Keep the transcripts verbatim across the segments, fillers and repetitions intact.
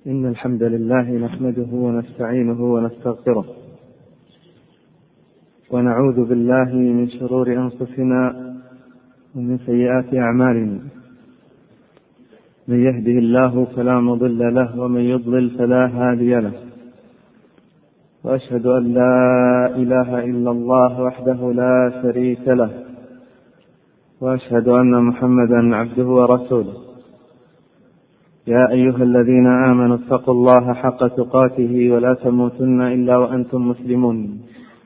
إن الحمد لله نحمده ونستعينه ونستغفره ونعوذ بالله من شرور أنفسنا ومن سيئات أعمالنا. من يهده الله فلا مضل له ومن يضلل فلا هادي له، وأشهد أن لا إله إلا الله وحده لا شريك له، وأشهد أن محمدا عبده ورسوله. يا أيها الذين آمنوا اتقوا الله حق تقاته ولا تموتن إلا وأنتم مسلمون.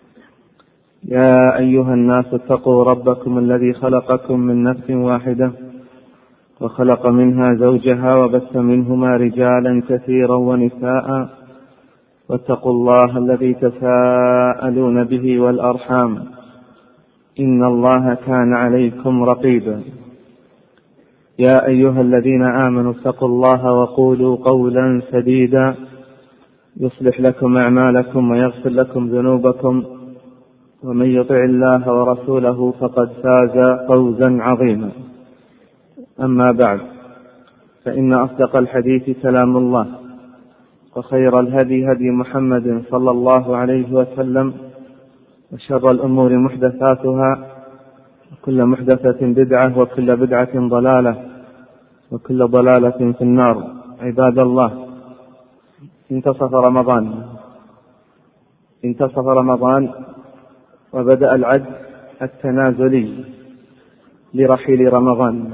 يا أيها الناس اتقوا ربكم الذي خلقكم من نفس واحدة وخلق منها زوجها وبث منهما رجالا كثيرا ونساء، واتقوا الله الذي تساءلون به والأرحام إن الله كان عليكم رقيبا. يا أيها الذين آمنوا اتقوا الله وقولوا قولا سديدا يصلح لكم أعمالكم ويغفر لكم ذنوبكم، ومن يطع الله ورسوله فقد فاز فوزا عظيما. أما بعد، فإن أصدق الحديث كلام الله، وخير الهدي هدي محمد صلى الله عليه وسلم، وشر الأمور محدثاتها، وكل محدثة بدعة، وكل بدعة ضلالة، وكل ضلالة في النار. عباد الله، انتصف رمضان انتصف رمضان وبدأ العد التنازلي لرحيل رمضان.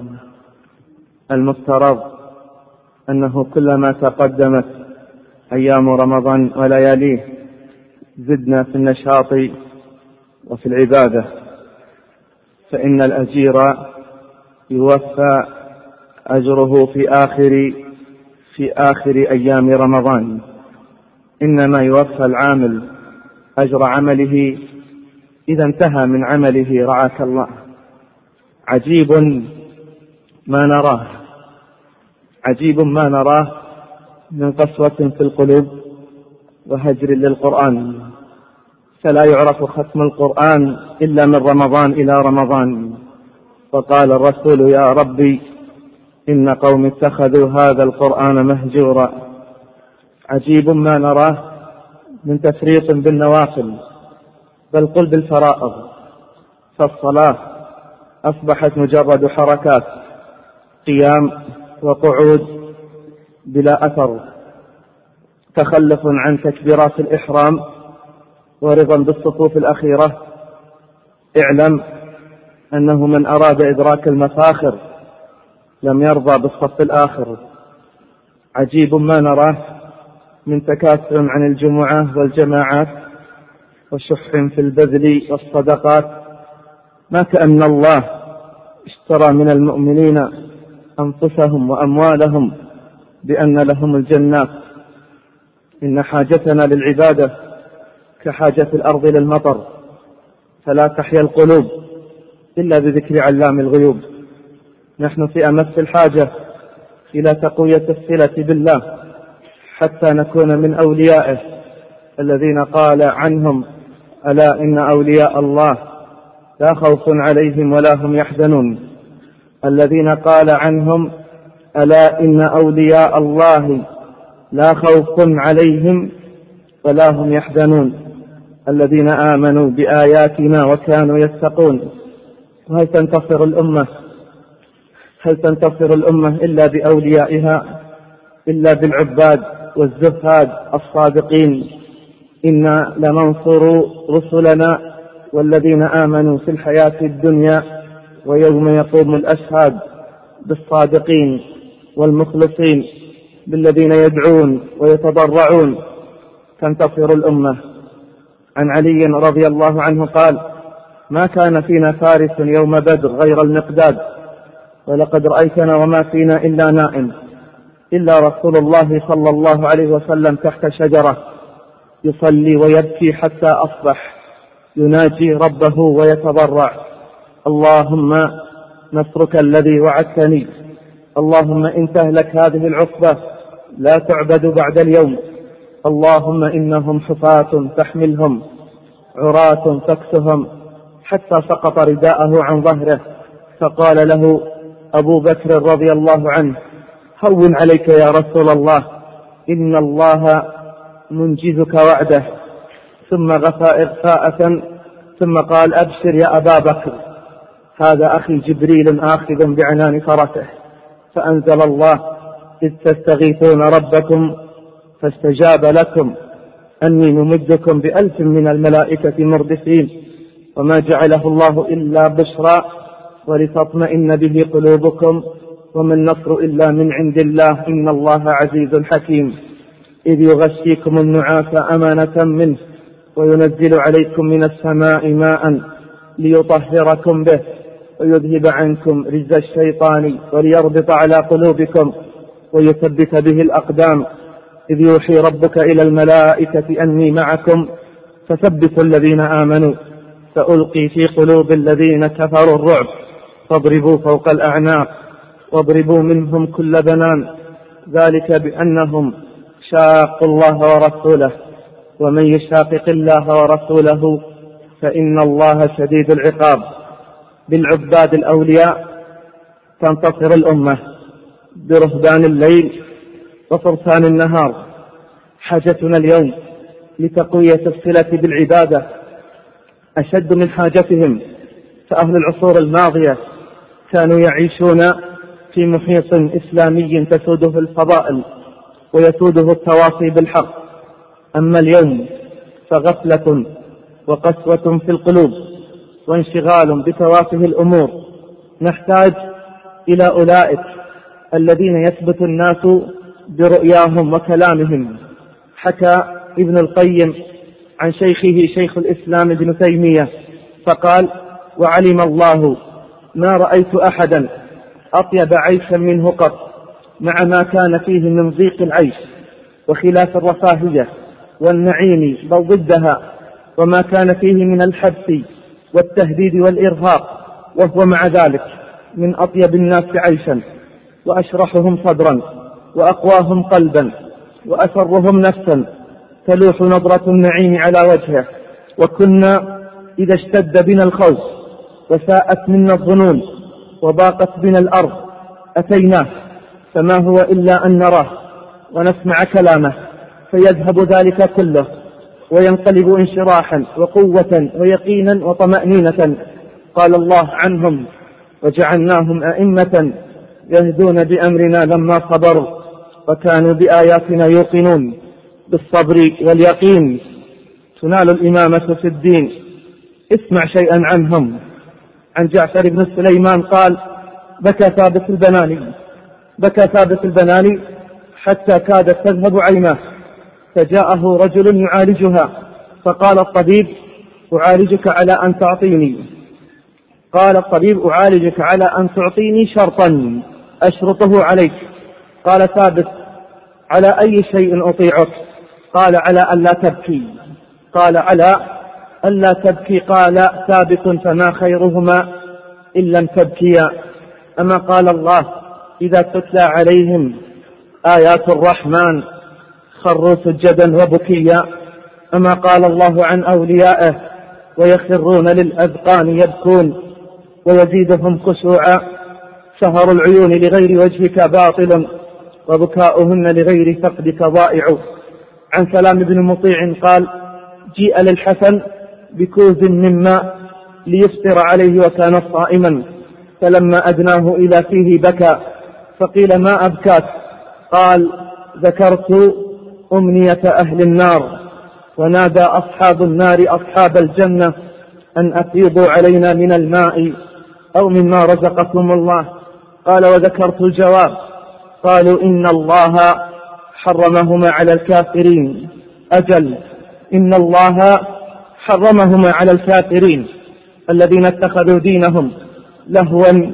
المفترض أنه كلما تقدمت أيام رمضان ولياليه زدنا في النشاط وفي العبادة، فإن الأجير يوفى أجره في آخر في آخر أيام رمضان، إنما يوفى العامل أجر عمله إذا انتهى من عمله رعاك الله. عجيب ما نراه عجيب ما نراه من قسوة في القلوب وهجر للقرآن، فلا يعرف ختم القرآن إلا من رمضان إلى رمضان. وقال الرسول: يا ربي إن قوم اتخذوا هذا القرآن مهجورا. عجيب ما نراه من تفريط بالنوافل، بل قل بالفرائض، فالصلاة أصبحت مجرد حركات، قيام وقعود بلا أثر، تخلف عن تكبيرات الإحرام ورضا بالصفوف الأخيرة. اعلم أنه من أراد إدراك المفاخر لم يرضى بالصف الآخر. عجيب ما نراه من تكاثر عن الجمعة والجماعات وشح في البذل والصدقات، ما كأن الله اشترى من المؤمنين أنفسهم وأموالهم بأن لهم الجنات. إن حاجتنا للعبادة كحاجة الأرض للمطر، فلا تحيا القلوب إلا بذكر علام الغيوب. نحن في أمس الحاجة إلى تقوية الصلة بالله حتى نكون من أوليائه الذين قال عنهم: ألا إن أولياء الله لا خوف عليهم ولا هم يحزنون. الذين قال عنهم: ألا إن أولياء الله لا خوف عليهم ولا هم يحزنون، الذين آمنوا بآياتنا وكانوا يتقون. وهل تنتصر الأمة هل تنتصر الأمة إلا بأوليائها، إلا بالعباد والزهاد الصادقين؟ إنا لننصر رسلنا والذين آمنوا في الحياة الدنيا ويوم يقوم الأشهاد، بالصادقين والمخلصين، بالذين يدعون ويتضرعون. تنتصر الأمة. عن علي رضي الله عنه قال: ما كان فينا فارس يوم بدر غير المقداد، ولقد رأيتنا وما فينا إلا نائم، إلا رسول الله صلى الله عليه وسلم تحت شجرة يصلي ويبكي حتى أصبح، يناجي ربه ويتضرع: اللهم نصرك الذي وعدتني، اللهم إن تهلك هذه العصبة لا تعبد بعد اليوم، اللهم إنهم حفاة فاحملهم، عراة فاكسهم. حتى سقط رداءه عن ظهره، فقال له أبو بكر رضي الله عنه: هون عليك يا رسول الله، إن الله منجزك وعده، ثم غفى إغفاءة ثم قال أبشر يا أبا بكر، هذا أخي جبريل آخذ بعنان فرسه. فأنزل الله إذ تستغيثون ربكم فاستجاب لكم أني ممدكم بألف من الملائكة مردفين، وما جعله الله إلا بشرى ولتطمئن به قلوبكم وما النصر إلا من عند الله إن الله عزيز حكيم. إذ يغشيكم النعاس أمانة منه وينزل عليكم من السماء ماء ليطهركم به ويذهب عنكم رجز الشيطان وليربط على قلوبكم ويثبت به الأقدام. إذ يوحي ربك إلى الملائكة أني معكم فثبتوا الذين آمنوا سألقي في قلوب الذين كفروا الرعب فاضربوا فوق الأعناق واضربوا منهم كل بنان، ذلك بأنهم شاقوا الله ورسوله ومن يشاقق الله ورسوله فإن الله شديد العقاب. بالعباد الأولياء تنتصر الأمة، برهبان الليل وفرسان النهار. حاجتنا اليوم لتقوية الصلة بالعبادة أشد من حاجتهم، فأهل العصور الماضية كانوا يعيشون في محيط إسلامي تسوده الفضائل ويسوده التواصي بالحق، أما اليوم فغفلة وقسوة في القلوب وانشغال بتوافه الأمور. نحتاج إلى أولئك الذين يثبت الناس برؤياهم وكلامهم. حكى ابن القيم عن شيخه شيخ الإسلام ابن تيمية فقال: وعلم الله ما رأيت أحدا أطيب عيشا منه قط، مع ما كان فيه من ضيق العيش وخلاف الرفاهية والنعيم بل ضدها، وما كان فيه من الحبس والتهديد والإرهاق، وهو مع ذلك من أطيب الناس عيشا وأشرحهم صدرا وأقواهم قلبا وأسرهم نفسا، تلوح نظرة النعيم على وجهه. وكنا إذا اشتد بنا الخوف وساءت منا الظنون وضاقت بنا الأرض أتيناه، فما هو إلا أن نراه ونسمع كلامه فيذهب ذلك كله وينقلب انشراحا وقوة ويقينا وطمأنينة. قال الله عنهم: وجعلناهم أئمة يهدون بأمرنا لما صبروا وكانوا بآياتنا يوقنون. بالصبر واليقين تنال الإمامة في الدين. اسمع شيئا عنهم. عن جعفر بن سليمان قال: بكى ثابت البناني بكى ثابت البناني حتى كادت تذهب عيناه، فجاءه رجل يعالجها فقال الطبيب: أعالجك على أن تعطيني قال الطبيب: أعالجك على أن تعطيني شرطا أشرطه عليك. قال ثابت: على أي شيء أطيعك؟ قال: على ألا تبكي. قال: على ألا تبكي. قال ثابت: فما خيرهما إن لم تبكيا؟ أما قال الله: إذا تتلى عليهم آيات الرحمن خروا سجدا وبكيا. أما قال الله عن أوليائه: ويخرون للأذقان يبكون ويزيدهم خشوعا. سهر العيون لغير وجهك باطل وبكاؤهن لغير فقدك ضائع. عن سلام بن مطيع قال: جيء للحسن بكوز من ماء ليفطر عليه وكان صائما، فلما أدناه إلى فيه بكى، فقيل: ما أبكاك؟ قال: ذكرت أمنية أهل النار، ونادى أصحاب النار أصحاب الجنة أن أفيضوا علينا من الماء أو مما رزقكم الله. قال: وذكرت الجواب. قالوا: إن الله حرمهما على الكافرين. أجل، إن الله حرمهما على الكافرين الذين اتخذوا دينهم لهوا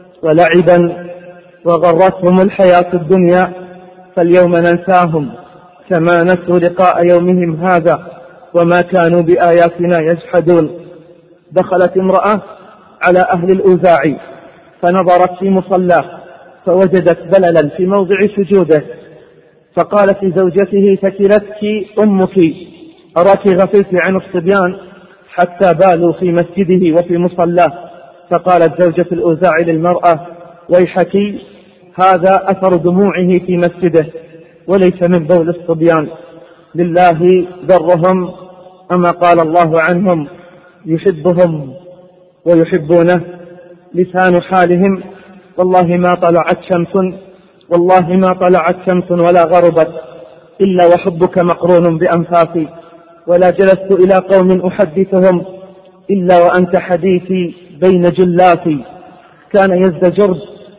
ولعبا وغرتهم الحياة الدنيا، فاليوم ننساهم كما نسوا لقاء يومهم هذا وما كانوا بآياتنا يجحدون. دخلت امرأة على أهل الأوزاع فنظرت في مصلاه فوجدت بللا في موضع سجوده، فقالت لزوجته: ثكلتك أمك، أراك غفلت عن الصبيان حتى بالوا في مسجده وفي مصلاه. فقالت زوجة الأوزاع للمرأة: ويحك، هذا أثر دموعه في مسجده. وليس من بول الصبيان. لله درهم، أما قال الله عنهم يحبهم ويحبونه. لسان حالهم: والله ما طلعت شمس والله ما طلعت شمس ولا غربت إلا وحبك مقرون بأنفاسي، ولا جلست إلى قوم أحدثهم إلا وأنت حديثي بين جلاتي. كان يزدجرد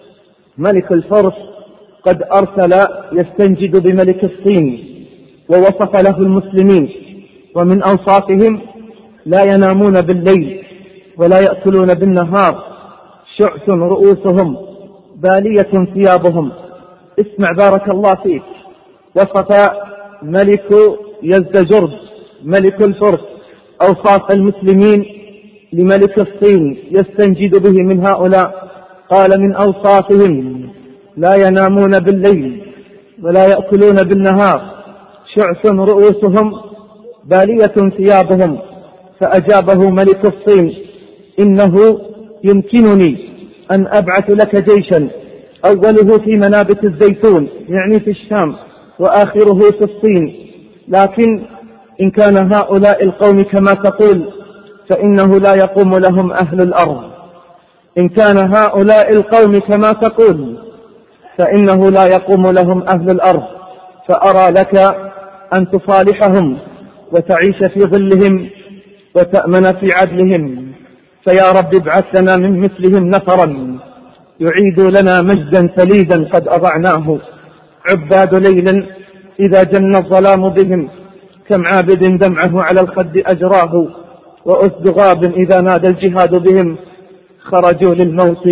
ملك الفرس قد أرسل يستنجد بملك الصين، ووصف له المسلمين، ومن أوصافهم: لا ينامون بالليل ولا يأكلون بالنهار، شعث رؤوسهم بالية ثيابهم. اسمع بارك الله فيك، وصف ملك يزدجرد ملك الفرس أوصاف المسلمين لملك الصين يستنجد به من هؤلاء. قال من أوصافهم: لا ينامون بالليل ولا يأكلون بالنهار، شعث رؤوسهم بالية ثيابهم. فأجابه ملك الصين: إنه يمكنني أن أبعث لك جيشا أوله في منابت الزيتون، يعني في الشام، وآخره في الصين، لكن إن كان هؤلاء القوم كما تقول فإنه لا يقوم لهم أهل الأرض. إن كان هؤلاء القوم كما تقول فإنه لا يقوم لهم أهل الأرض، فأرى لك أن تصالحهم وتعيش في ظلهم وتأمن في عدلهم. فيا رب ابعث لنا من مثلهم نفرا يعيد لنا مجدا سليدا قد أضعناه. عباد ليل إذا جن الظلام بهم، كم عابد دمعه على الخد أجراه. وأسد غاب إذا نادى الجهاد بهم، خرجوا للموت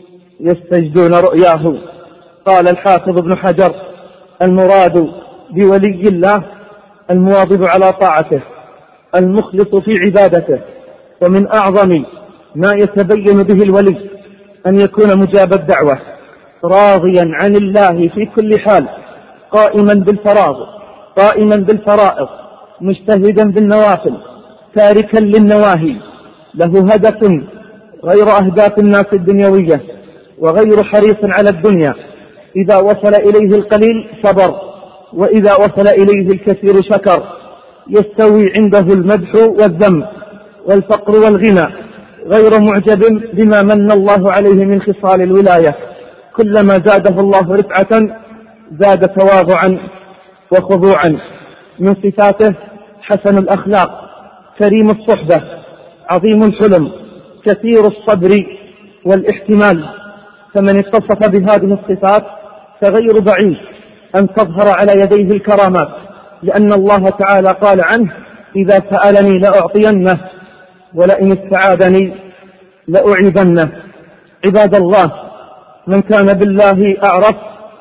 يستجدون رؤياه. قال الحافظ ابن حجر: المراد بولي الله المواظب على طاعته، المخلص في عبادته. ومن أعظم ما يتبين به الولي أن يكون مجاب الدعوة، راضيا عن الله في كل حال، قائما بالفراغ قائما بالفرائض، مجتهدا بالنوافل، تاركا للنواهي، له هدف غير أهداف الناس الدنيوية، وغير حريص على الدنيا. إذا وصل إليه القليل صبر، وإذا وصل إليه الكثير شكر. يستوي عنده المدح والذم والفقر والغنى، غير معجب بما من الله عليه من خصال الولاية. كلما زاده الله رفعة زاد تواضعا وخضوعا. من صفاته حسن الأخلاق، كريم الصحبة، عظيم الحلم، كثير الصبر والاحتمال. فمن اتصف بهذه الصفات فغير بعيد أن تظهر على يديه الكرامات، لأن الله تعالى قال عنه: إذا سألني لأعطينه ولئن استعاذني لأعيذنه. عباد الله، من كان بالله أعرف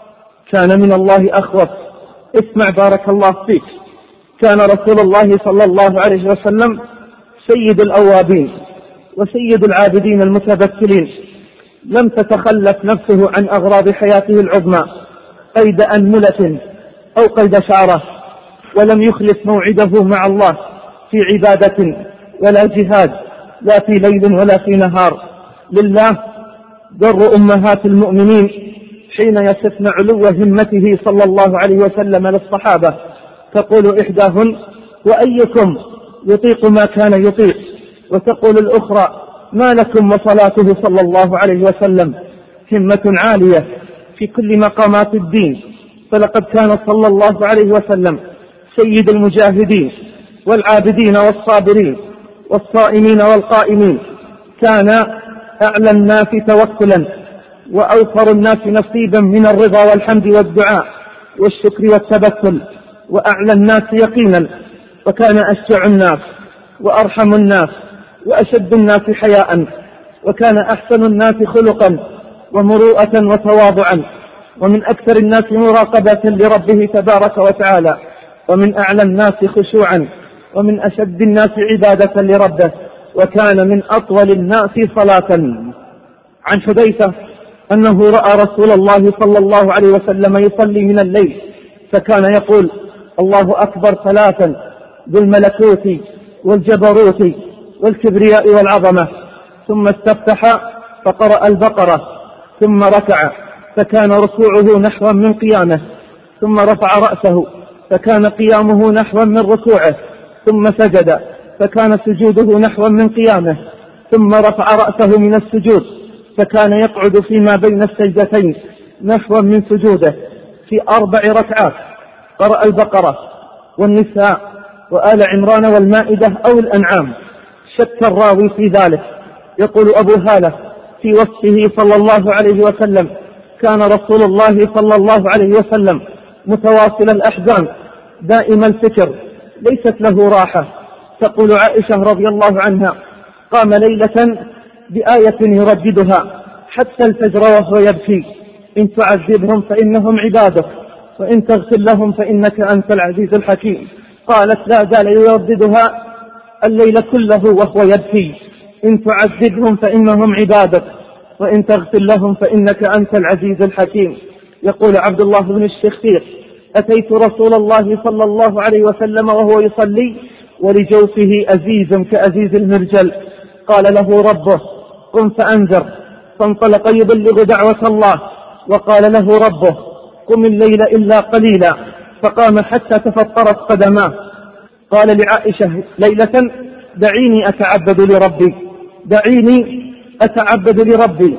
كان من الله أخوف. اسمع بارك الله فيك، كان رسول الله صلى الله عليه وسلم سيد الأوابين وسيد العابدين المتبتلين، لم تتخلف نفسه عن أغراض حياته العظمى قيد أنملة أو قيد شعرة، ولم يخلف موعده مع الله في عبادة ولا جهاد، لا في ليل ولا في نهار. لله در أمهات المؤمنين حين يصفن علو همته صلى الله عليه وسلم للصحابة، تقول إحداهن: وأيكم يطيق ما كان يطيق؟ وتقول الأخرى: ما لكم وصلاته صلى الله عليه وسلم همة عالية في كل مقامات الدين. فلقد كان صلى الله عليه وسلم سيد المجاهدين والعابدين والصابرين والصائمين والقائمين، كان أعلى الناس توكلا وأوفر الناس نصيبا من الرضا والحمد والدعاء والشكر والتبتل، وأعلى الناس يقينا، وكان أشجع الناس وأرحم الناس وأشد الناس حياء، وكان أحسن الناس خلقا ومروءة وتواضعا، ومن أكثر الناس مراقبة لربه تبارك وتعالى، ومن أعلى الناس خشوعا، ومن أشد الناس عبادة لربه، وكان من أطول الناس صلاة. عن حذيفة أنه رأى رسول الله صلى الله عليه وسلم يصلي من الليل، فكان يقول: الله أكبر ثلاثا ذو الملكوت والجبروت والكبرياء والعظمة، ثم استفتح فقرأ البقرة، ثم ركع، فكان ركوعه نحوا من قيامه، ثم رفع رأسه فكان قيامه نحوا من ركوعه، ثم سجد فكان سجوده نحوا من قيامه، ثم رفع رأسه من السجود فكان يقعد فيما بين السجدتين نحوا من سجوده في أربع ركعات. قرأ البقرة والنساء وآل عمران والمائدة أو الأنعام. شك الراوي في ذلك. يقول أبو هالة في وصفه صلى الله عليه وسلم: كان رسول الله صلى الله عليه وسلم متواصل الأحزان دائم الفكر ليست له راحة. تقول عائشة رضي الله عنها: قام ليلة بآية يرددها حتى الفجر وهو يبكي: إن تعذبهم فإنهم عبادك وإن تغفر لهم فإنك أنت العزيز الحكيم. قالت: لا زال يرددها الليل كله وهو يبكي: إن تعذبهم فإنهم عبادك وإن تغفر لهم فإنك أنت العزيز الحكيم. يقول عبد الله بن الشخير: أتيت رسول الله صلى الله عليه وسلم وهو يصلي ولجوفه أزيز كأزيز المرجل. قال له ربه: قم فأنذر. فانطلق يبلغ دعوة الله. وقال له ربه: قم الليل إلا قليلا. فقام حتى تفطرت قدماه. قال لعائشة ليلة: دعيني أتعبد لربي دعيني أتعبد لربي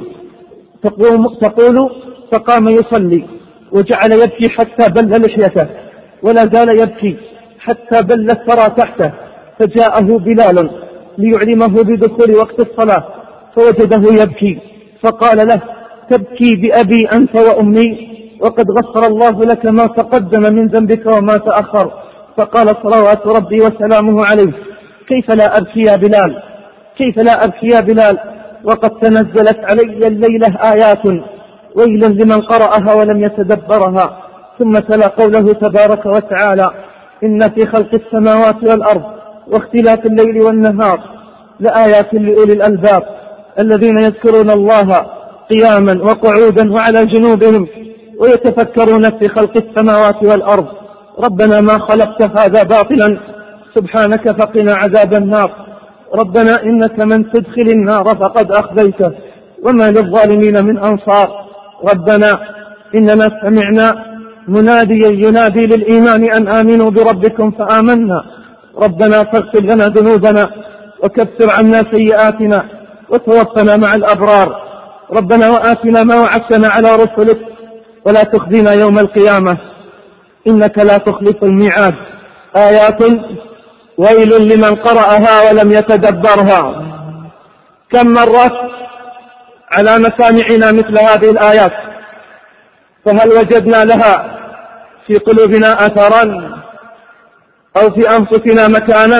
تقول: فقام يصلي وجعل يبكي حتى بل لحيته، ولا زال يبكي حتى بل الثرى تحته. فجاءه بلال ليعلمه بدخول وقت الصلاة فوجده يبكي، فقال له: تبكي بأبي أنت وأمي وقد غفر الله لك ما تقدم من ذنبك وما تأخر. فقال صلوات ربي وسلامه عليه: كيف لا أبكي يا بلال كيف لا أبكي يا بلال وقد تنزلت علي الليلة آيات ويل لمن قرأها ولم يتدبرها. ثم تلا قوله تبارك وتعالى: إن في خلق السماوات والأرض واختلاف الليل والنهار لآيات لأولي الألباب الذين يذكرون الله قياما وقعودا وعلى جنوبهم ويتفكرون في خلق السماوات والأرض ربنا ما خلقت هذا باطلا سبحانك فقنا عذاب النار. ربنا إنك من تدخل النار فقد أخزيته وما للظالمين من أنصار. ربنا إننا سمعنا مناديا ينادي للإيمان أن آمنوا بربكم فآمنا. ربنا فاغفر لنا ذنوبنا وكفر عنا سيئاتنا وتوفنا مع الأبرار. ربنا وآتنا ما وعدتنا على رسلك ولا تخزنا يوم القيامة إنك لا تخلف الميعاد. آيات ويل لمن قرأها ولم يتدبرها. كم مرت على مسامعنا مثل هذه الآيات، فهل وجدنا لها في قلوبنا أثرا أو في أنفسنا مكانا؟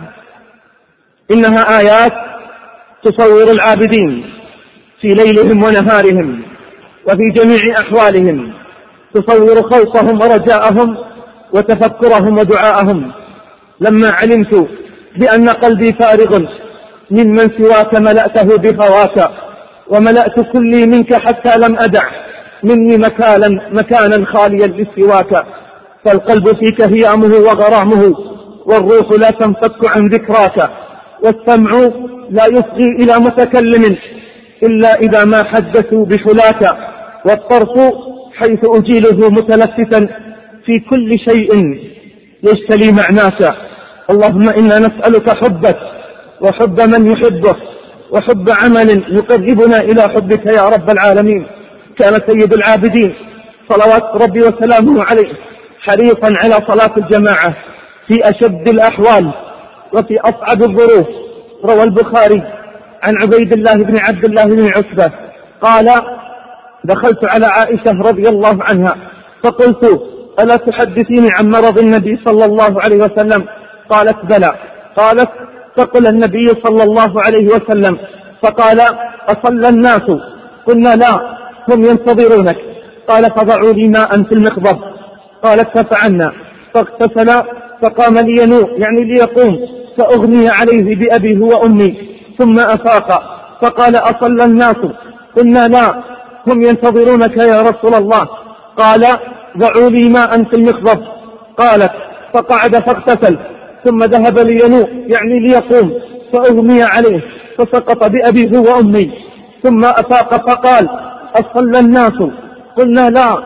إنها آيات تصور العابدين في ليلهم ونهارهم وفي جميع أحوالهم، تصور خوفهم ورجاءهم وتفكرهم ودعاءهم. لما علمت بأن قلبي فارغ ممن سواك ملأته بهواك وملأت كلي منك حتى لم أدع مني مكانا, مكانا خاليا لسواك. فالقلب فيك هيامه وغرامه والروح لا تنفك عن ذكراك، والسمع لا يصغي إلى متكلم إلا إذا ما حدثوا بحلاك، والطرف حيث أجيله متلفتا في كل شيء يجتلي معناك. اللهم إنا نسألك حبك وحب من يحبك وحب عمل يقربنا إلى حبك يا رب العالمين. كان سيد العابدين صلوات ربي وسلامه عليه حريصا على صلاة الجماعة في أشد الأحوال وفي أصعب الظروف. روى البخاري عن عبيد الله بن عبد الله بن عتبة قال: دخلت على عائشة رضي الله عنها فقلت: ألا تحدثيني عن مرض النبي صلى الله عليه وسلم؟ قالت: بلى. قالت: فقل النبي صلى الله عليه وسلم. فقال: أصلى الناس؟ قلنا: لا، هم ينتظرونك. قال: فضعوا لي ماء في المخضب. قالت: ففعلنا. فاغتسل فقام لينوء يعني ليقوم، فأغني عليه بأبي هو أمي، ثم أفاق فقال: أصلى الناس؟ قلنا: لا، هم ينتظرونك يا رسول الله. قال: ضعوا لي ماء في المخضب. قالت: فقعد فاغتسل ثم ذهب لينوء يعني ليقوم، فأغمي عليه فسقط بأبيه وأمي، ثم أفاق فقال: أصلى الناس؟ قلنا: لا،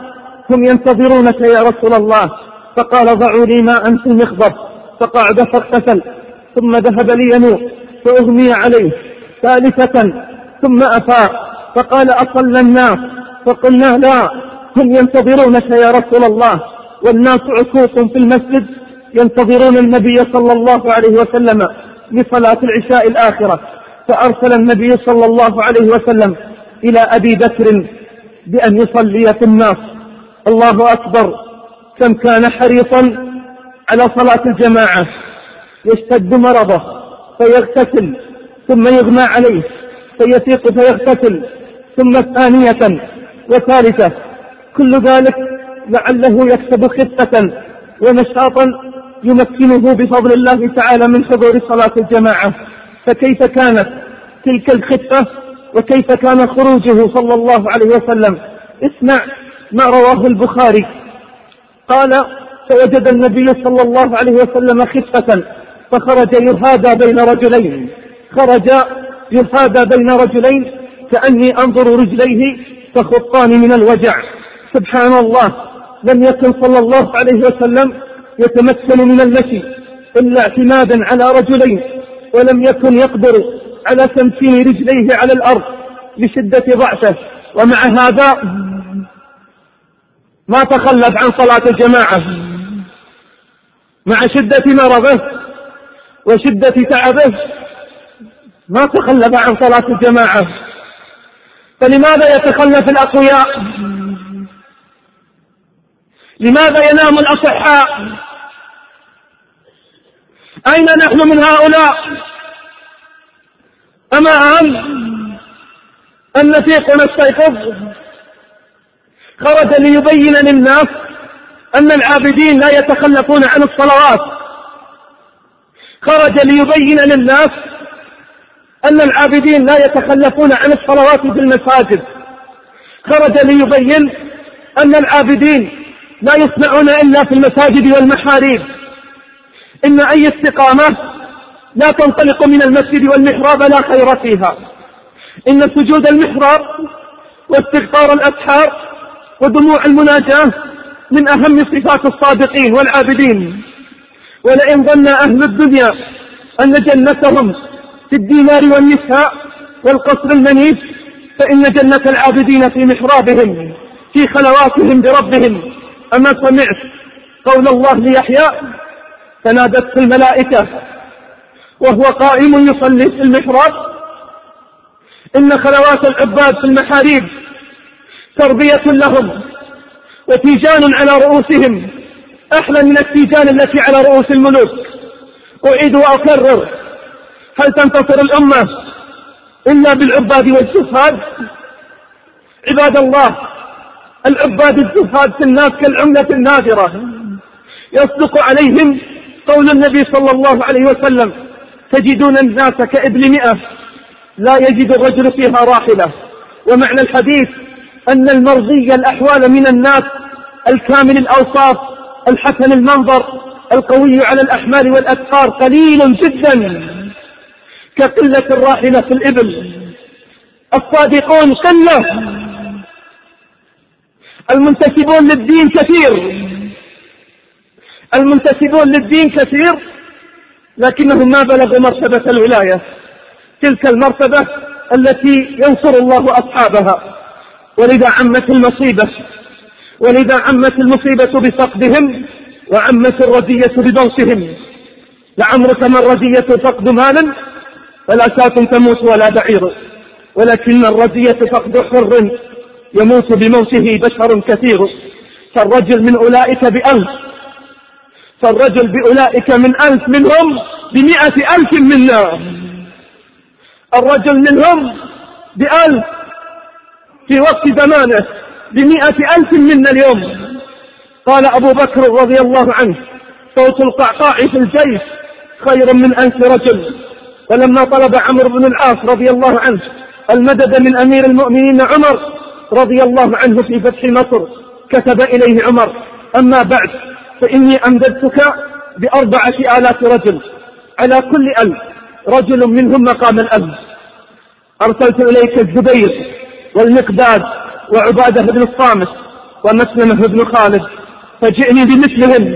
هم ينتظرونك يا رسول الله. فقال ضعوا لي ماء في المخضب، فقعد فاغتسل، ثم ذهب لينوء فأغمي عليه. ثالثة ثم أفاق فقال أصلى الناس؟ فقلنا لا، هم ينتظرونك يا رسول الله، والناس عكوف في المسجد ينتظرون النبي صلى الله عليه وسلم لصلاة العشاء الآخرة. فأرسل النبي صلى الله عليه وسلم إلى أبي بكر بأن يصلي في الناس. الله أكبر، كم كان حريصا على صلاة الجماعة. يشتد مرضه فيغتسل ثم يغمى عليه فيفيق فيغتسل ثم ثانية وثالثة، كل ذلك لعله يكسب خفة ونشاطا يمكنه بفضل الله تعالى من حضور صلاة الجماعة. فكيف كانت تلك الخفة وكيف كان خروجه صلى الله عليه وسلم؟ اسمع ما رواه البخاري قال: فوجد النبي صلى الله عليه وسلم خفة فخرج يهادى بين رجلين خرج يهادى بين رجلين كأني أنظر رجليه تخطان من الوجع. سبحان الله، لم يكن صلى الله عليه وسلم يتمكن من المشي إلا اعتمادا على رجلين، ولم يكن يقدر على تمكين رجليه على الأرض لشدة ضعفه، ومع هذا ما تخلف عن صلاة الجماعة مع شدة مرضه وشدة تعبه، ما تخلف عن صلاة الجماعة. فلماذا يتخلف الأقوياء؟ لماذا ينام الأصحاء؟ أين نحن من هؤلاء؟ أما أهم أن نفيق ونستيقظ. خرج ليبين للناس أن العابدين لا يتخلفون عن الصلوات. خرج ليبين للناس أن العابدين لا يتخلفون عن الصلوات في المساجد. خرج ليبين أن العابدين لا يصنعون إلا في المساجد والمحاريب. إن أي استقامة لا تنطلق من المسجد والمحراب لا خير فيها. إن سجود المحراب واستغفار الأسحار ودموع المناجاة من أهم صفات الصادقين والعابدين. ولئن ظن أهل الدنيا أن جنتهم في الدينار والنساء والقصر المنيف، فإن جنة العابدين في محرابهم في خلواتهم بربهم. أما سمعت قول الله ليحيى: فنادته الملائكة وهو قائم يصلي في المحراب. إن خلوات العباد في المحاريب تربية لهم وتيجان على رؤوسهم أحلى من التيجان التي على رؤوس الملوك. أعيد وأكرر: هل تنتصر الأمة إلا بالعباد والزهاد؟ عباد الله، العباد الزهاد في الناس كالعملة النادرة، يصدق عليهم قول النبي صلى الله عليه وسلم: تجدون الناس كإبل مئة لا يجد الرجل فيها راحلة. ومعنى الحديث أن المرضي الأحوال من الناس الكامل الأوصاف الحسن المنظر القوي على الأحمال والأسفار قليل جدا كقلة الراحلة في الإبل. الصادقون قلة، المنتسبون للدين كثير المنتسبون للدين كثير لكنهم ما بلغوا مرتبة الولاية، تلك المرتبة التي ينصر الله أصحابها. ولذا عمت المصيبة ولذا عمت المصيبة بفقدهم وعمت الرزية بموتهم. لعمرك ما الرزية فقد مال فلا شاة تموت ولا بعير، ولكن الرزية فقد حر يموت بموته بشر كثير. فالرجل من أولئك بألف فالرجل بأولئك من ألف منهم بمئة ألف منا. الرجل منهم بألف في وقت زمانه بمئة ألف منا اليوم. قال أبو بكر رضي الله عنه: صوت القعقاع في الجيش خير من ألف رجل. ولما طلب عمرو بن العاص رضي الله عنه المدد من أمير المؤمنين عمر رضي الله عنه في فتح مصر، كتب إليه عمر: أما بعد فإني أمددتك بأربعة آلاف رجل، على كل ألف رجل منهم مقام الألف. أرسلت إليك الزبير والمقداد وعبادة بن الصامت ومسلمة بن خالد، فجئني بمثلهم،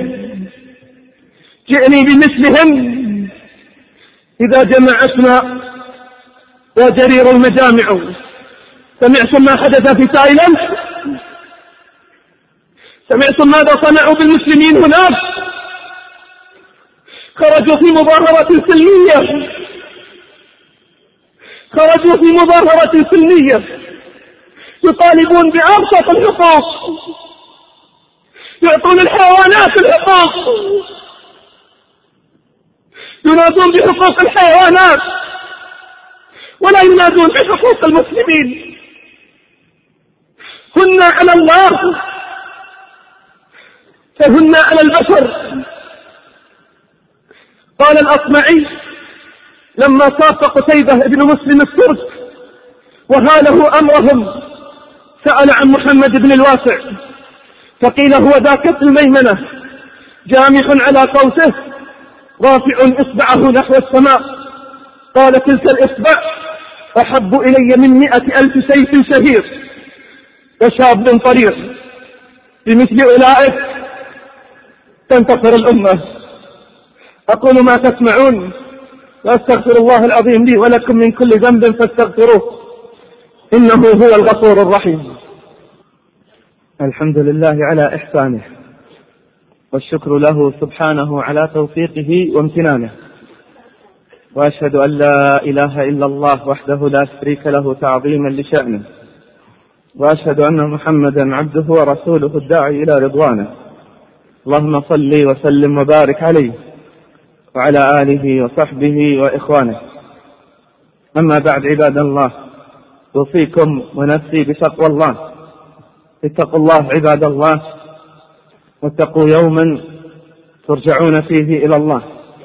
جئني بمثلهم إذا جمعتنا وجرير المجامع. سمعتم ما حدث في تايلاند؟ سمعتم ماذا صنعوا بالمسلمين هناك؟ خرجوا في مظاهرة سلمية، خرجوا في مظاهرة سلمية يطالبون بأبسط الحقوق، يعطون الحيوانات الحقوق، ينادون بحقوق الحيوانات ولا ينادون بحقوق المسلمين. هن على الله فهن على البشر. قال الأصمعي لما صاف قتيبة بن مسلم الترك وهاله أمرهم سأل عن محمد بن الواسع، فقيل هو ذاك الميمنة جامح على قوسه رافع إصبعه نحو السماء. قال تلك الإصبع أحب إلي من مئة ألف سيف شهير وشاب طريق. بمثل أولئك تنتصر الأمة. أقول ما تسمعون وأستغفر الله العظيم لي ولكم من كل ذنب فاستغفروه إنه هو الغفور الرحيم. الحمد لله على إحسانه، والشكر له سبحانه على توفيقه وامتنانه، وأشهد أن لا إله إلا الله وحده لا شريك له تعظيما لشأنه، وأشهد أن محمدا عبده ورسوله الداعي إلى رضوانه. اللهم صل وسلم وبارك عليه وعلى آله وصحبه وإخوانه. أما بعد، عباد الله، أوصيكم ونفسي بتقوى الله. اتقوا الله عباد الله، واتقوا يوما ترجعون فيه إلى الله.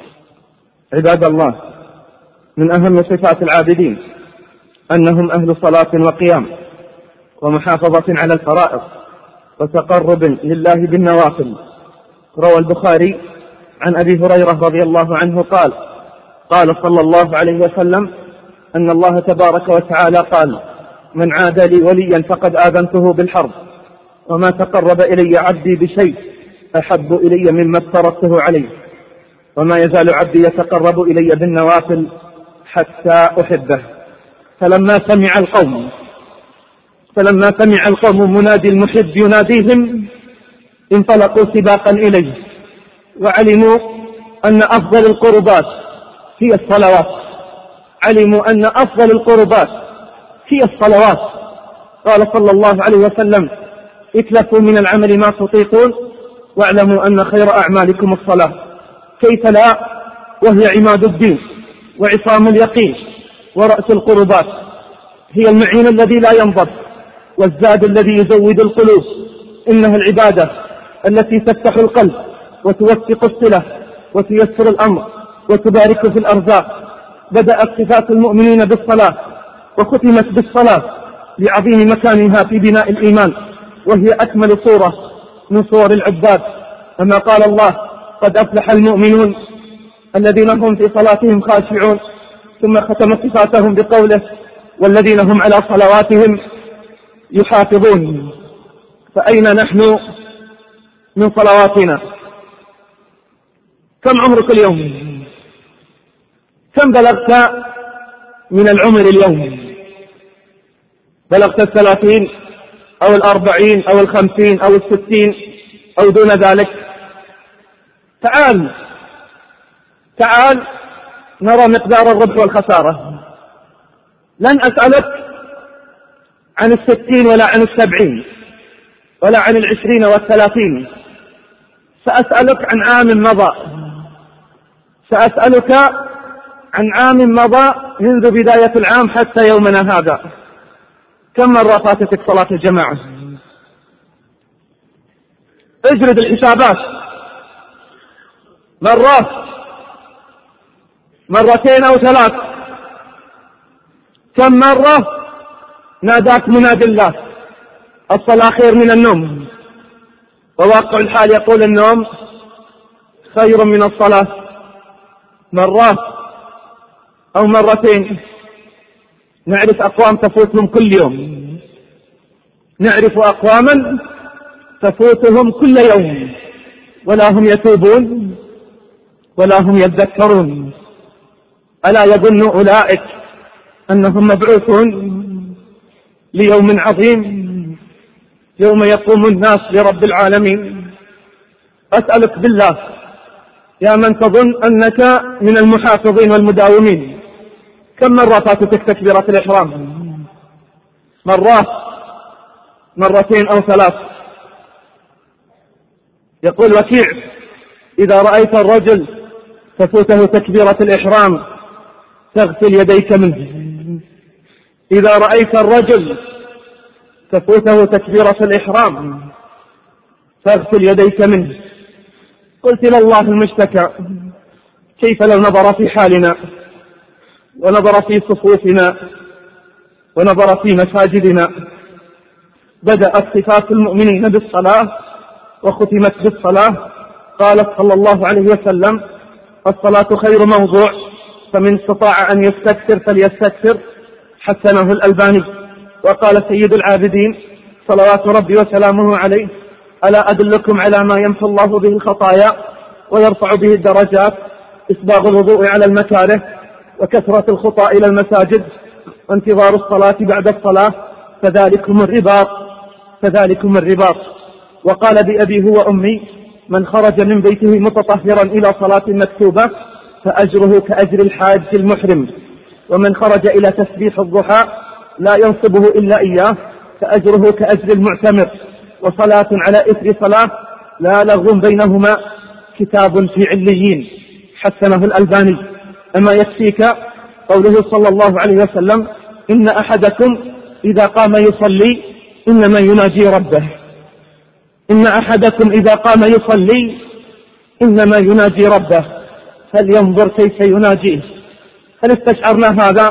عباد الله، من أهم صفات العابدين أنهم أهل صلاة وقيام ومحافظة على الفرائض وتقرب لله بالنوافل. روى البخاري عن أبي هريرة رضي الله عنه قال قال صلى الله عليه وسلم أن الله تبارك وتعالى قال: من عاد لي وليا فقد آذنته بالحرب، وما تقرب إلي عبدي بشيء أحب إلي مما افترضته عليه، وما يزال عبدي يتقرب إلي بالنوافل حتى أحبه. فلما سمع القوم فلما سمع القوم منادي المحب يناديهم انطلقوا سباقا إليه، وعلموا أن أفضل القربات هي الصلوات علموا أن أفضل القربات هي الصلوات. قال صلى الله عليه وسلم: اتلفوا من العمل ما تطيقون، واعلموا أن خير أعمالكم الصلاة. كيف لا، وهي عماد الدين وعصام اليقين ورأس القربات. هي المعين الذي لا ينضب والزاد الذي يزود القلوب. إنها العبادة التي تفتح القلب وتوثق الصلة وتيسر الأمر وتبارك في الأرزاق. بدأت صفات المؤمنين بالصلاة وختمت بالصلاة لعظيم مكانها في بناء الإيمان، وهي أكمل صورة من صور العباد. كما قال الله: قد أفلح المؤمنون الذين هم في صلاتهم خاشعون. ثم ختم صفاتهم بقوله: والذين هم على صلواتهم يحافظون. فأين نحن من صلواتنا؟ كم عمرك اليوم؟ كم بلغت من العمر اليوم؟ بلغت الثلاثين أو الأربعين أو الخمسين أو الستين أو دون ذلك؟ تعال تعال نرى مقدار الربح والخسارة. لن أسألك عن الستين ولا عن السبعين ولا عن العشرين والثلاثين، سأسألك عن عام مضى سأسألك عن عام مضى منذ بداية العام حتى يومنا هذا. كم مرة فاتتك صلاة الجماعة؟ اجرد الحسابات. مرات، مرتين أو ثلاث. كم مرة ناداك منادي الله: الصلاة خير من النوم؟ وواقع الحال يقول النوم خير من الصلاة. مرات أو مرتين. نعرف أقوام تفوتهم كل يوم، نعرف أقواما تفوتهم كل يوم ولا هم يتوبون ولا هم يذكرون. ألا يظن أولئك أنهم مبعوثون ليوم عظيم يوم يقوم الناس لرب العالمين؟ أسألك بالله يا من تظن أنك من المحافظين والمداومين، كم مرة فاتتك تكبيرة الإحرام؟ مرات، مرتين أو ثلاث. يقول وكيع إذا رأيت الرجل تفوته تكبيرة الإحرام تغسل يديك منه. إذا رأيت الرجل تفوته تكبيرة الإحرام تغسل يديك منه. قلت إلى الله المشتكى، كيف لو نظر في حالنا ونظر في صفوفنا ونظر في مساجدنا؟ بدأت صفات المؤمنين بالصلاة وختمت بالصلاة. قالت صلى الله عليه وسلم الصلاة خير موضوع فمن استطاع أن يستكثر فليستكثر، حسنه الألباني. وقال سيد العابدين صلوات ربي وسلامه عليه ألا أدلكم على ما يمحو الله به الخطايا ويرفع به الدرجات؟ إسباغ الوضوء على المكاره وكثرة الخطى إلى المساجد وانتظار الصلاة بعد الصلاة، فذلكم الرباط فذلكم الرباط. وقال بأبي هو أمي من خرج من بيته متطهرا إلى صلاة مكتوبة فأجره كأجر الحاج المحرم، ومن خرج إلى تسبيح الضحى لا ينصبه إلا إياه فأجره كأجر المعتمر، وصلاة على إثر صلاة لا لغو بينهما كتاب في عليين، حسنه الألباني. أما يكفيك قوله صلى الله عليه وسلم إن أحدكم إذا قام يصلي إنما يناجي ربه. إن أحدكم إذا قام يصلي إنما يناجي ربه فلينظر كيف يناجيه. هل استشعرنا هذا؟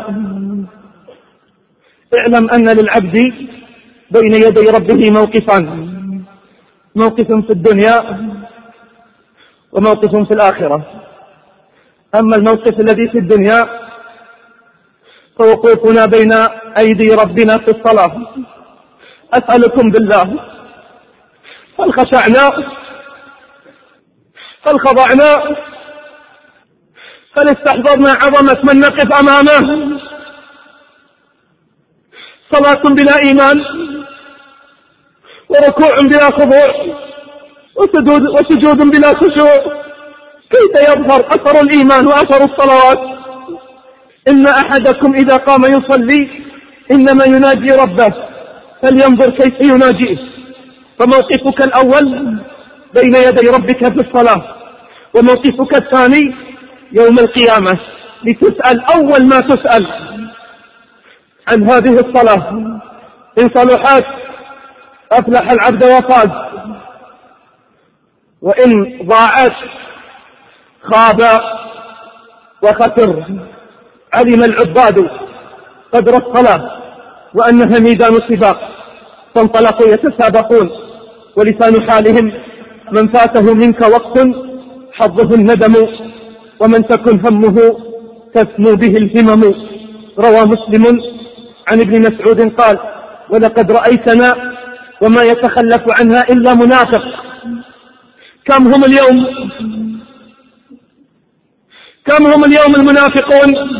اعلم أن للعبد بين يدي ربه موقفان، موقف في الدنيا وموقف في الآخرة. أما الموقف الذي في الدنيا فوقوفنا بين أيدي ربنا في الصلاة. أسألكم بالله هل خشعنا؟ هل خضعنا؟ هل استحضرنا عظمة من نقف أمامه؟ صلاة بلا إيمان وركوع بلا خضوع وسجود, وسجود بلا خشوع، كيف يظهر أثر الإيمان وأثر الصلوات؟ إن أحدكم إذا قام يصلي إنما يناجي ربه فلينظر كيف يناجيه. فموقفك الأول بين يدي ربك في الصلاة، وموقفك الثاني يوم القيامة لتسأل أول ما تسأل عن هذه الصلاة. إن صلحت أفلح العبد وفاز، وإن ضاعت خاب وخسر. علم العباد قدر الصلاة وأنها ميدان سباق، فانطلقوا يتسابقون، ولسان حالهم من فاته منك وقت حظه الندم، ومن تكن همه تسمو به الهمم. روى مسلم عن ابن مسعود قال ولقد رأيتنا وما يتخلف عنها إلا منافق. كم هم اليوم كم هم اليوم المنافقون؟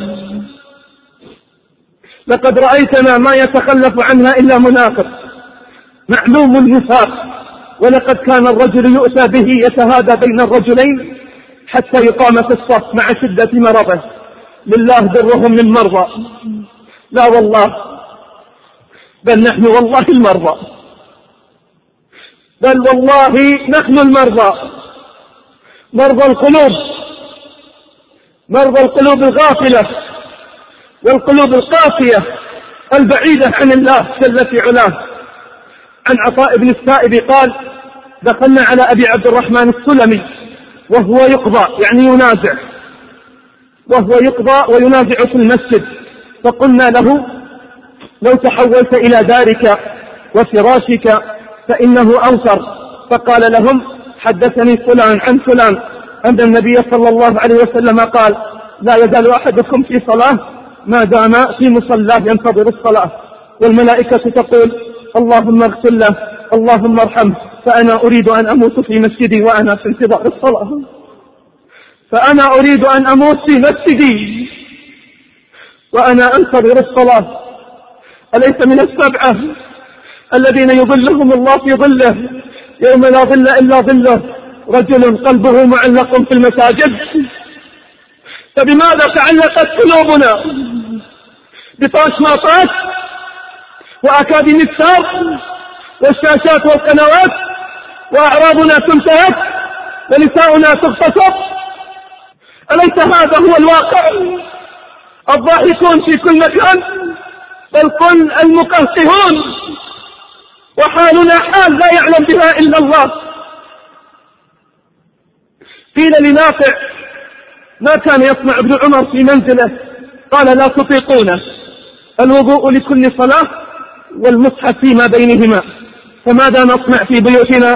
لقد رأيتنا ما يتخلف عنها إلا منافق معلوم النفاق. ولقد كان الرجل يؤتى به يتهادى بين الرجلين حتى يقام في الصف مع شدة مرضه. لله درهم من مرضى. لا والله، بل نحن والله المرضى، بل والله نحن المرضى، مرضى القلوب، مرضى القلوب الغافلة والقلوب القاسية البعيدة عن الله جل في علاه. عن عطاء بن السائب قال دخلنا على أبي عبد الرحمن السلمي وهو يقضى يعني ينازع وهو يقضى وينازع في المسجد، فقلنا له لو تحولت إلى دارك وفراشك فإنه أوسر. فقال لهم حدثني فلان عن فلان أن النبي صلى الله عليه وسلم قال لا يزال أحدكم في صلاة ما دام في مصلاه ينتظر الصلاة، والملائكة تقول اللهم اغفر له اللهم ارحمه فأنا أريد أن أموت في مسجدي وأنا في انتظار الصلاة، فأنا أريد أن أموت في مسجدي وأنا أنتظر الصلاة. أليس من السبعة الذين يظلهم الله في ظله يوم لا ظل إلا ظله رجل قلبه معلق في المساجد؟ فبماذا تعلقت قلوبنا؟ بطاشماطات وأكاديم السار والشاشات والقنوات، وأعراضنا تنتهك ونساؤنا تغتصب. أليس هذا هو الواقع؟ الضاحكون في كل مكان، بل قل المقهقهون، وحالنا حال لا يعلم بها إلا الله. قيل لنافع ما كان يصنع ابن عمر في منزله؟ قال لا تطيقونه، الوضوء لكل صلاة والمصحف فيما بينهما، فماذا نصنع في بيوتنا؟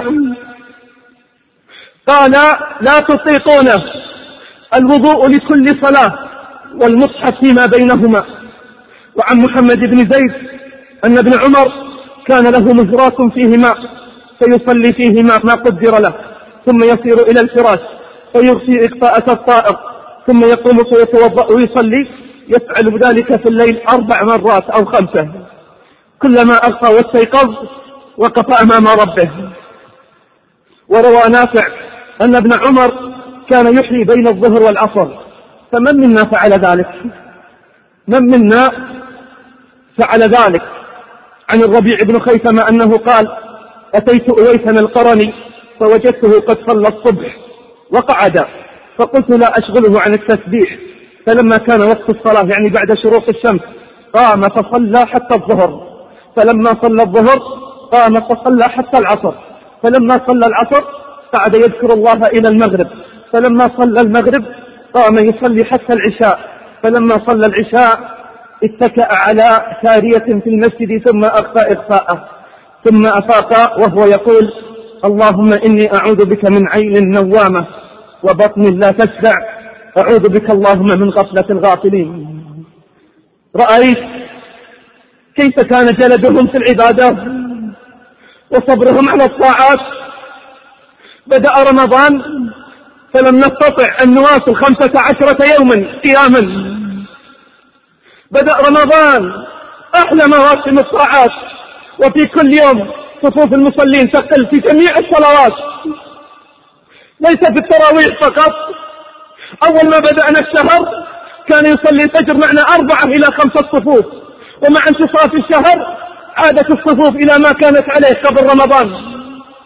قال لا تطيقونه، الوضوء لكل صلاة والمصحف فيما بينهما. وعن محمد بن زيد أن ابن عمر كان له مزراك فيه ماء فيصلي فيه ماء ما قدر له، ثم يصير إلى الفراش فيغفي إقفاءة الطائر، ثم يقوم فيتوضأ ويصلي، يفعل ذلك في الليل أربع مرات أو خمسة، كلما أغفى واستيقظ وقف أمام ربه. وروى نافع أن ابن عمر كان يحيي بين الظهر والعصر، فمن منا فعل ذلك؟ من منا فعل ذلك؟ عن الربيع بن خيثمة أنه قال أتيت أويسا القرني فوجدته قد صلى الصبح وقعد، فقلت لا أشغله عن التسبيح، فلما كان وقت الصلاة يعني بعد شروق الشمس قام فصلى حتى الظهر، فلما صلى الظهر قام فصلى حتى العصر، فلما صلى العصر قعد يذكر الله إلى المغرب، فلما صلى المغرب قام يصلي حتى العشاء، فلما صلى العشاء اتكأ على سارية في المسجد ثم أغفى إغفاءه، ثم أفاق وهو يقول اللهم إني أعوذ بك من عين نوامة وبطن لا تشبع، أعوذ بك اللهم من غفلة الغافلين. رأيت كيف كان جلدهم في العبادات وصبرهم على الطاعات. بدأ رمضان فلم نستطع أن نواصل خمسة عشرة يوما قياما. بدأ رمضان أحلى مواسم الطاعات، وفي كل يوم صفوف المصلين تقل في جميع الصلوات، ليس في التراويح فقط. أول ما بدأنا الشهر كان يصلي الفجر معنا أربعة إلى خمسة صفوف، ومع انتصاف الشهر عادت الصفوف إلى ما كانت عليه قبل رمضان،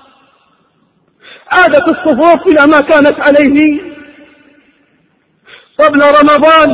عادت الصفوف إلى ما كانت عليه قبل رمضان.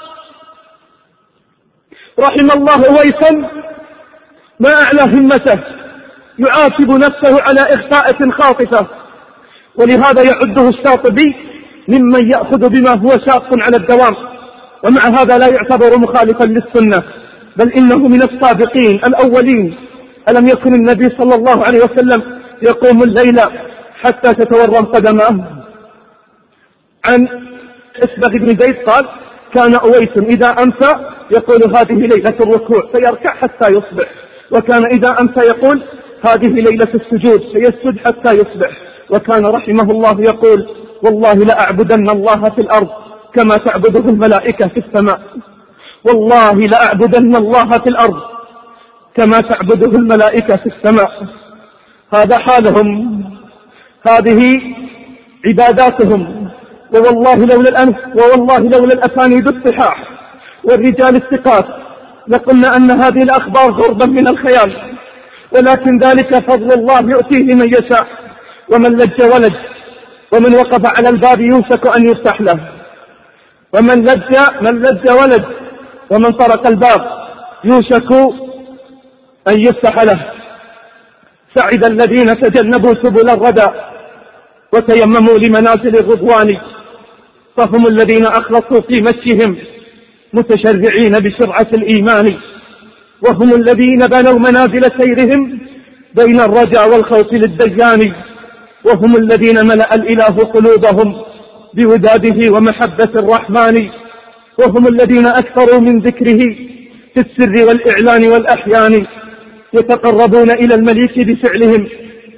رحم الله ويسا ما أعلى همته، يعاتب نفسه على إخفاءة خاطفة، ولهذا يعده الشاطبي ممن يأخذ بما هو شاق على الدوام، ومع هذا لا يعتبر مخالفا للسنة، بل إنه من السابقين الأولين. ألم يكن النبي صلى الله عليه وسلم يقوم الليل حتى تتورم قدماه؟ عن اسبغ بن زيد قال كان أويس إذا أمسى يقول هذه ليلة الركوع فيركع حتى يصبح، وكان إذا أمسى يقول هذه ليلة السجود فيسجد حتى يصبح، وكان رحمه الله يقول والله لأعبدن الله في الأرض كما تعبده الملائكة في السماء، والله لأعبدن الله في الأرض كما تعبده الملائكة في السماء. هذا حالهم، هذه عباداتهم. ووالله لولا الأنف ووالله لولا الأسانيد الصحاح والرجال الثقات لقلنا أن هذه الأخبار غربا من الخيال، ولكن ذلك فضل الله يؤتيه من يشاء. ومن لج ولج، ومن وقف على الباب يوشك أن يفتح له. ومن لج من لج ولج، ومن طرق الباب يوشك أن يفتح له. سعد الذين تجنبوا سبل الردى وتيمموا لمنازل الرضوان، فهم الذين أخلصوا في مشيهم متشرعين بشرعة الإيمان، وهم الذين بنوا منازل سيرهم بين الرجاء والخوف للديان، وهم الذين ملأ الإله قلوبهم بوداده ومحبة الرحمن، وهم الذين أكثروا من ذكره في السر والإعلان والأحيان، يتقربون إلى المليك بفعلهم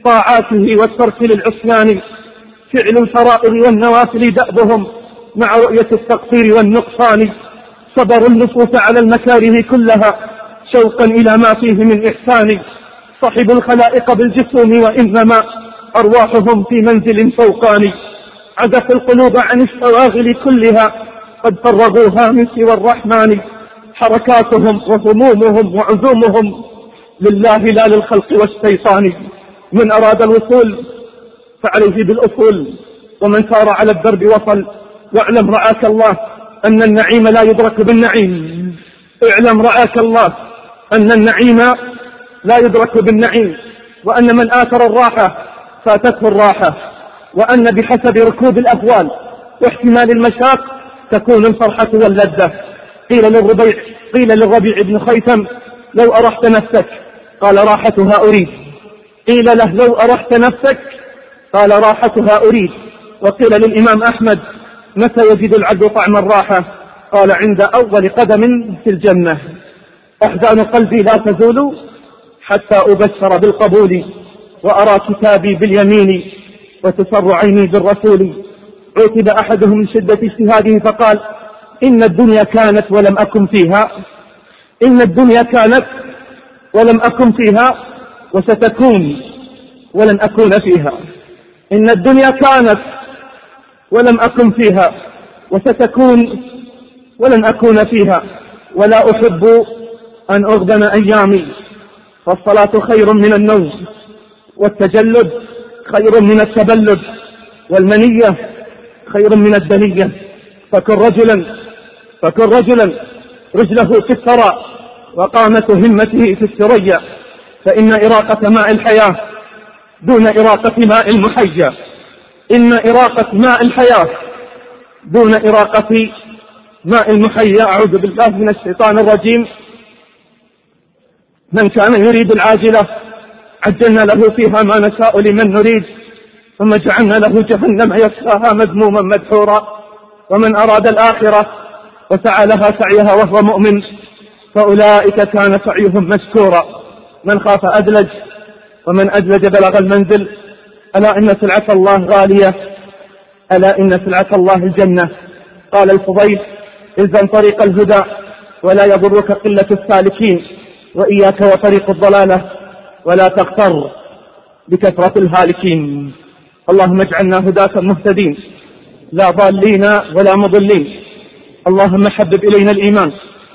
طاعاته والترك للعصيان، فعل الفرائض والنوافل دأبهم مع رؤية التقصير والنقصان، صبر النفوس على المكاره كلها شوقا إلى ما فيه من إحسان، صحب الخلائق بالجسوم وإنما أرواحهم في منزل فوقان، عزف القلوب عن الشواغل كلها قد فرغوها من سوى الرحمن، حركاتهم وهمومهم وعزومهم لله لا للخلق والشيطان، من أراد الوصول فعليه بالأصول ومن سار على الدرب وصل، واعلم رعاك الله أن النعيم لا يدرك بالنعيم، اعلم رعاك الله أن النعيم لا يدرك بالنعيم، وأن من آثر الراحة فاتته الراحة، وأن بحسب ركوب الأهوال واحتمال المشاق تكون الفرحة واللذة. قيل للربيع قيل للربيع بن خيثم لو أرحت نفسك قال راحتها أريد، قيل له لو أرحت نفسك قال راحتها أريد، وقيل للإمام أحمد متى يجد العبد طعم الراحة قال عند أول قدم في الجنة. أحزان قلبي لا تزول حتى أبشر بالقبول، وأرى كتابي باليمين وتسر عيني بالرسول. عوتب أحدهم من شدة اجتهاده فقال إن الدنيا كانت ولم أكن فيها، إن الدنيا كانت ولم أكن فيها وستكون ولن أكون فيها، إن الدنيا كانت ولم أكن فيها وستكون ولن أكون فيها، ولا أحب أن أغبن أيامي، فالصلاة خير من النوم، والتجلد خير من التبلد، والمنية خير من الدنية، فكن رجلا فكن رجلا رجله في الثرى وقامة همته في الثريا، فإن إراقة ماء الحياة دون إراقة ماء المحيا، إن إراقة ماء الحياة دون إراقة ماء المحيا. أعوذ بالله من الشيطان الرجيم. من كان يريد العاجلة عجلنا له فيها ما نشاء لمن نريد، ثم جعلنا له جهنم يصلاها مذموما مدحورا، ومن أراد الآخرة وسعى لها سعيها وهو مؤمن فأولئك كان سعيهم مشكورا. من خاف أدلج ومن أدلج بلغ المنزل. ألا إن سلعة الله غالية، ألا إن سلعة الله الجنة. قال الفضيل إلزم طريق الهدى ولا يضرك قلة السالكين، وإياك وطريق الضلالة ولا تغتر بكثرة الهالكين. اللهم اجعلنا هداة مهتدين لا ضالين ولا مضلين. اللهم حبب إلينا الإيمان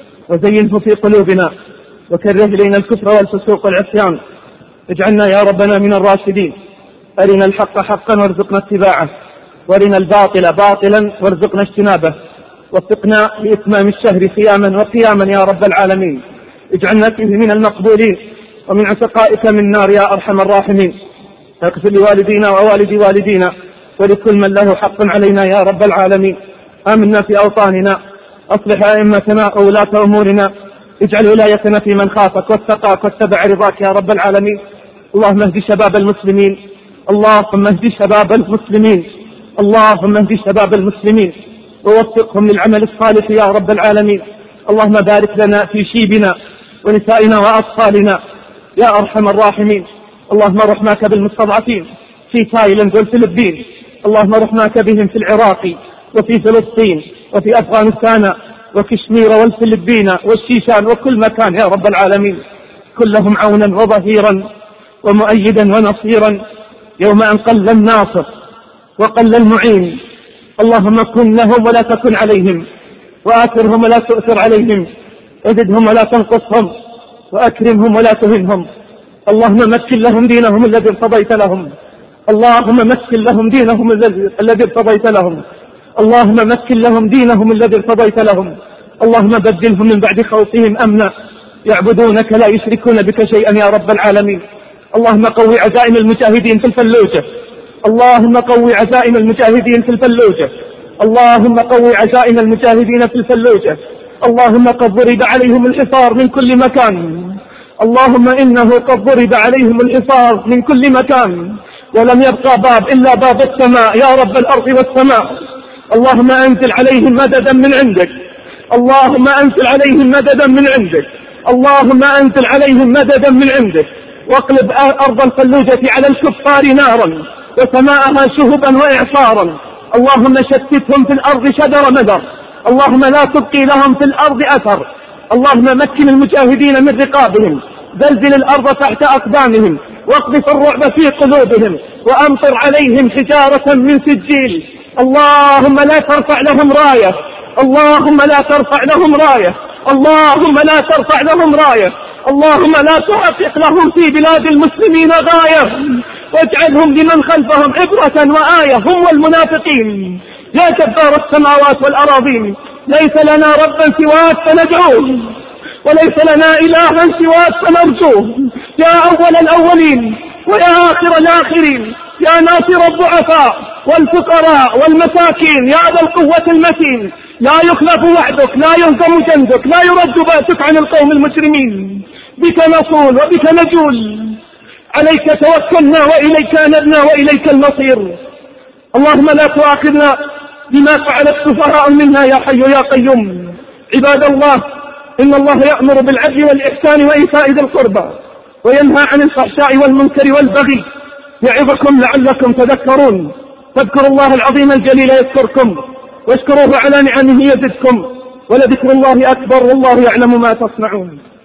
وزينه في قلوبنا وكره إلينا الكفر والفسوق والعصيان. اجعلنا يا ربنا من الراشدين. أرنا الحق حقا وارزقنا اتباعه، وارنا الباطل باطلا وارزقنا اجتنابه. وفقنا لإتمام الشهر صياما وقياما يا رب العالمين. اجعلنا فيه من المقبولين ومن عتقائك من نار يا أرحم الراحمين. اغفر لوالدينا ووالدي والدينا ولكل من له حق علينا يا رب العالمين. آمنا في أوطاننا، أصلح أئمتنا وولاة أمورنا، اجعل ولايتنا في من خافك واتقاك واتبع رضاك يا رب العالمين. اللهم اهد شباب المسلمين، اللهم اهد شباب المسلمين، اللهم اهد شباب المسلمين ووفقهم للعمل الصالح يا رب العالمين. اللهم بارك لنا في شيبنا ونسائنا وأطفالنا يا أرحم الراحمين. اللهم رحماك بالمستضعفين في تايلاند والفلبين، اللهم رحماك بهم في العراق وفي فلسطين وفي أفغانستان وكشمير والفلبين والشيشان وكل مكان يا رب العالمين. كلهم عونا وظهيرا ومؤيدا ونصيرا يوم أن قل الناصر وقل المعين. اللهم كن لهم ولا تكن عليهم، وآثرهم ولا تؤثر عليهم، وزدهم ولا تنقصهم، وأكرمهم ولا تهنهم. اللهم مكن لهم دينهم الذي ارتضيت لهم، اللهم مكن لهم دينهم الذي ارتضيت لهم، اللهم مكن لهم دينهم الذي ارتضيت لهم. اللهم بدلهم من بعد خوفهم أمنا يعبدونك لا يشركون بك شيئا يا رب العالمين. اللهم قوي عزائم المجاهدين في الفلوجة، اللهم قوي عزائم المجاهدين في الفلوجة، اللهم قوي عزائم المجاهدين في الفلوجة. اللهم قد ضرب عليهم الحصار من كل مكان، اللهم إنه قد ضرب عليهم الحصار من كل مكان، ولم يبقى باب إلا باب السماء يا رب الأرض والسماء. اللهم أنزل عليهم مددا من عندك، اللهم أنزل عليهم مددا من عندك، اللهم أنزل عليهم مددا من عندك. واقلب أرض الفلوجة على الكفار نارا وسماءها شهبا وإعصارا. اللهم شتتهم في الأرض شدر مدر، اللهم لا تبقي لهم في الأرض أثر. اللهم مكن المجاهدين من رقابهم، زلزل الأرض تحت أقدامهم، واقذف الرعب في قلوبهم، وأمطر عليهم حجارة من سجيل. اللهم لا ترفع لهم راية، اللهم لا ترفع لهم راية، اللهم لا ترفع لهم راية، اللهم لا توفق لهم في بلاد المسلمين غاية، واجعلهم لمن خلفهم عبرة وآية هم والمنافقين. يا جبار السماوات والأراضين، ليس لنا ربا سواك فندعوه، وليس لنا إلها سواك فنرجوه. يا أول الأولين ويا آخر الآخرين، يا ناصر الضعفاء والفقراء والمساكين، يا ذا القوة المتين، لا يخلف وعدك، لا يهزم جندك، لا يرد بأسك عن القوم المجرمين. بك نصول وبك نجول، عليك توكلنا وإليك أنبنا وإليك المصير. اللهم لا تؤاخذنا بما فعل السفهاء منا يا حي يا قيوم. عباد الله، إن الله يأمر بالعدل والإحسان وإيتاء ذي القربى وينهى عن الفحشاء والمنكر والبغي، يعظكم لعلكم تذكرون. فاذكروا الله العظيم الجليل يذكركم، واشكروه على نعمه يزدكم، ولذكر الله أكبر والله يعلم ما تصنعون.